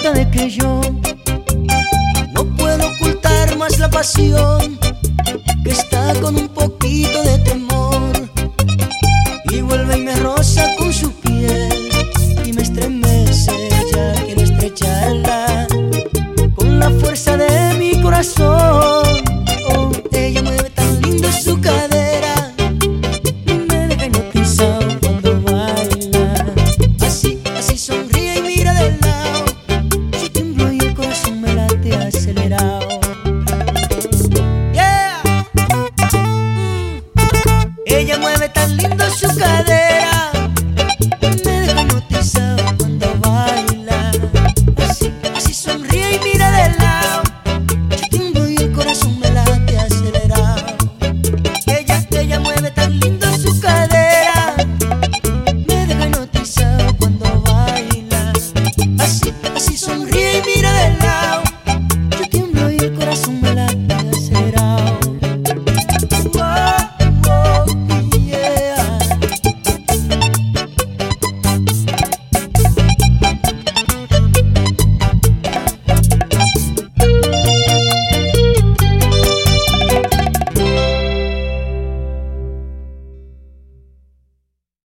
cuenta de que yo no puedo ocultar más la pasión que está con un poquito de temor, y vuelve y me roza con su piel y me estremece. Ya quiero estrecharla con la fuerza de mi corazón. Oh, ella mueve tan lindo su cadera, me deja hipnotizado cuando baila. Así, así sonríe y mira de lado, yo tiemblo y el corazón me late acelerado. Yeah. Ella mueve tan lindo su cadera,